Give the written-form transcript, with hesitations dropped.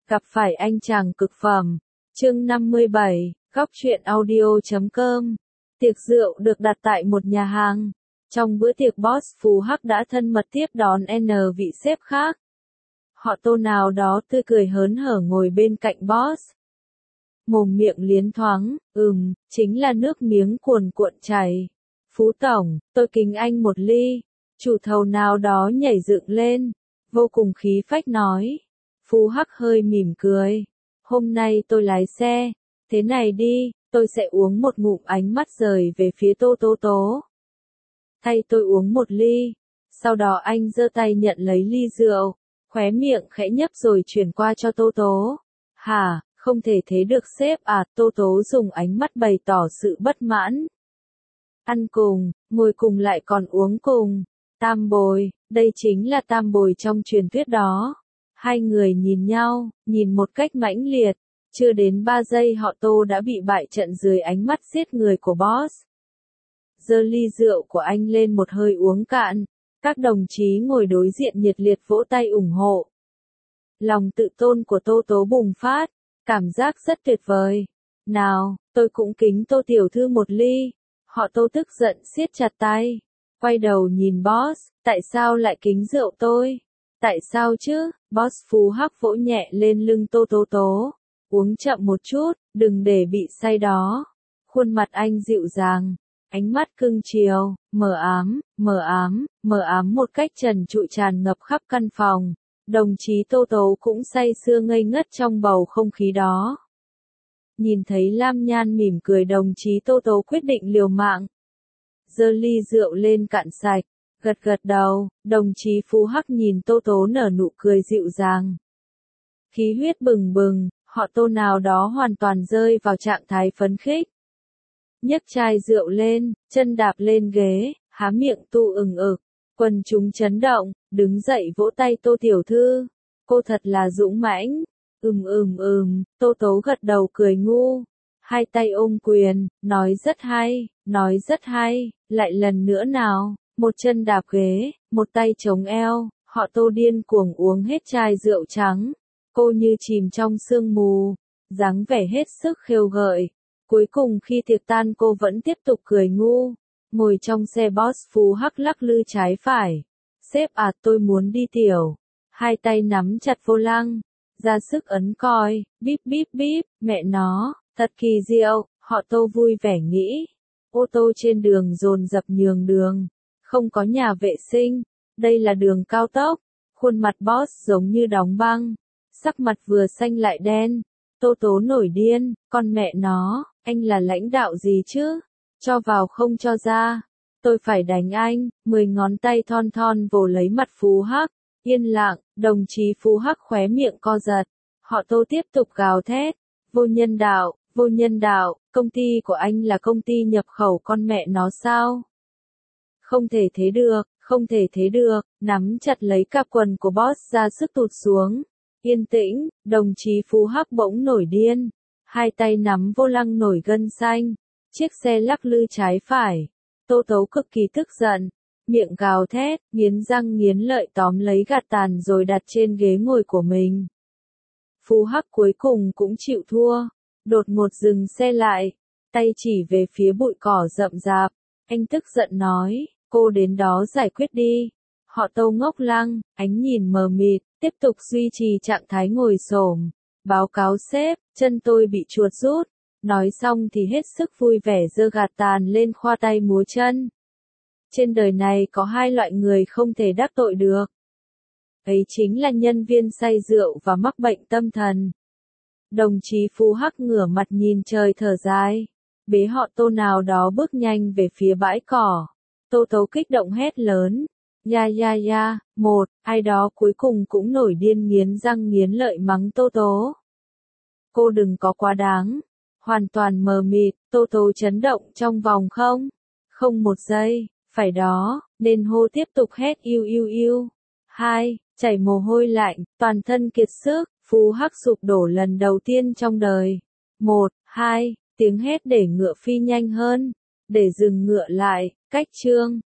Gặp phải anh chàng cực phẩm. Chương 57, Góc truyện audio.com. Tiệc rượu được đặt tại một nhà hàng. Trong bữa tiệc boss Phú Hắc đã thân mật tiếp đón N vị sếp khác. Họ Tô nào đó tươi cười hớn hở ngồi bên cạnh boss. Mồm miệng liến thoáng, chính là nước miếng cuồn cuộn chảy. Phú Tổng, tôi kính anh một ly. Chủ thầu nào đó nhảy dựng lên, vô cùng khí phách nói. Phú Hắc hơi mỉm cười. Hôm nay tôi lái xe, thế này đi, tôi sẽ uống một ngụm, ánh mắt rời về phía Tô Tố Tố. Thay tôi uống một ly. Sau đó anh giơ tay nhận lấy ly rượu, khóe miệng khẽ nhấp rồi chuyển qua cho Tô Tố. Hả, không thể thế được sếp à? Tô Tố dùng ánh mắt bày tỏ sự bất mãn. Ăn cùng, ngồi cùng lại còn uống cùng. Tam bồi, đây chính là tam bồi trong truyền thuyết đó. Hai người nhìn nhau, nhìn một cách mãnh liệt. Chưa đến 3 giây họ Tô đã bị bại trận dưới ánh mắt giết người của boss. Giơ ly rượu của anh lên một hơi uống cạn. Các đồng chí ngồi đối diện nhiệt liệt vỗ tay ủng hộ. Lòng tự tôn của Tô Tố bùng phát, cảm giác rất tuyệt vời. Nào, tôi cũng kính Tô tiểu thư một ly. Họ Tô tức giận siết chặt tay. Quay đầu nhìn boss, tại sao lại kính rượu tôi? Tại sao chứ? Boss Phú Hắc vỗ nhẹ lên lưng Tô Tố Tố. Uống chậm một chút, đừng để bị say đó. Khuôn mặt anh dịu dàng, ánh mắt cưng chiều, mờ ám một cách trần trụi tràn ngập khắp căn phòng. Đồng chí Tô Tố cũng say sưa ngây ngất trong bầu không khí đó. Nhìn thấy Lam Nhan mỉm cười, đồng chí Tô Tố quyết định liều mạng. Giơ ly rượu lên cạn sạch, gật gật đầu, đồng chí Phú Hắc nhìn Tô Tố nở nụ cười dịu dàng. Khí huyết bừng bừng, họ Tô nào đó hoàn toàn rơi vào trạng thái phấn khích. Nhấc chai rượu lên, chân đạp lên ghế, há miệng tu ừng ực. Quần chúng chấn động, đứng dậy vỗ tay. Tô tiểu thư, cô thật là dũng mãnh. Tô Tố gật đầu cười ngu. Hai tay ôm quyền, nói rất hay, lại lần nữa nào. Một chân đạp ghế, một tay chống eo, họ Tô điên cuồng uống hết chai rượu trắng. Cô như chìm trong sương mù, dáng vẻ hết sức khêu gợi. Cuối cùng khi tiệc tan cô vẫn tiếp tục cười ngu. Ngồi trong xe boss Phú Hắc lắc lư trái phải. Sếp à, tôi muốn đi tiểu. Hai tay nắm chặt vô lăng, ra sức ấn còi, bíp, mẹ nó, thật kỳ diệu, họ Tô vui vẻ nghĩ. Ô tô trên đường dồn dập nhường đường, không có nhà vệ sinh, đây là đường cao tốc. Khuôn mặt boss giống như đóng băng, sắc mặt vừa xanh lại đen. Tô Tố nổi điên, con mẹ nó, anh là lãnh đạo gì chứ? Cho vào không cho ra. Tôi phải đánh anh. 10 ngón tay thon thon vồ lấy mặt Phú Hắc. Yên lặng, đồng chí Phú Hắc khóe miệng co giật. Họ Tô tiếp tục gào thét. Vô nhân đạo, công ty của anh là công ty nhập khẩu con mẹ nó sao? Không thể thế được, nắm chặt lấy cạp quần của boss ra sức tụt xuống. Yên tĩnh, đồng chí Phú Hắc bỗng nổi điên. Hai tay nắm vô lăng nổi gân xanh. Chiếc xe lắc lư trái phải. Tô Tố cực kỳ tức giận. Miệng gào thét, nghiến răng nghiến lợi tóm lấy gạt tàn rồi đặt trên ghế ngồi của mình. Phú Hắc cuối cùng cũng chịu thua. Đột ngột dừng xe lại. Tay chỉ về phía bụi cỏ rậm rạp. Anh tức giận nói, cô đến đó giải quyết đi. Họ Tô ngốc lăng, ánh nhìn mờ mịt, tiếp tục duy trì trạng thái ngồi xổm. Báo cáo sếp, chân tôi bị chuột rút. Nói xong thì hết sức vui vẻ giơ gạt tàn lên khoa tay múa chân. Trên đời này có hai loại người không thể đắc tội được. Ấy chính là nhân viên say rượu và mắc bệnh tâm thần. Đồng chí Phú Hắc ngửa mặt nhìn trời thở dài. Bế họ Tô nào đó bước nhanh về phía bãi cỏ. Tô Tố kích động hét lớn. Ya, ai đó cuối cùng cũng nổi điên nghiến răng nghiến lợi mắng Tô Tố. Cô đừng có quá đáng. Hoàn toàn mờ mịt, Tô Tố chấn động trong vòng không một giây, phải đó, nên hô tiếp tục hét yêu. Hai, chảy mồ hôi lạnh, toàn thân kiệt sức, Phú Hắc sụp đổ lần đầu tiên trong đời. 1, 2, tiếng hét để ngựa phi nhanh hơn, để dừng ngựa lại, cách chương.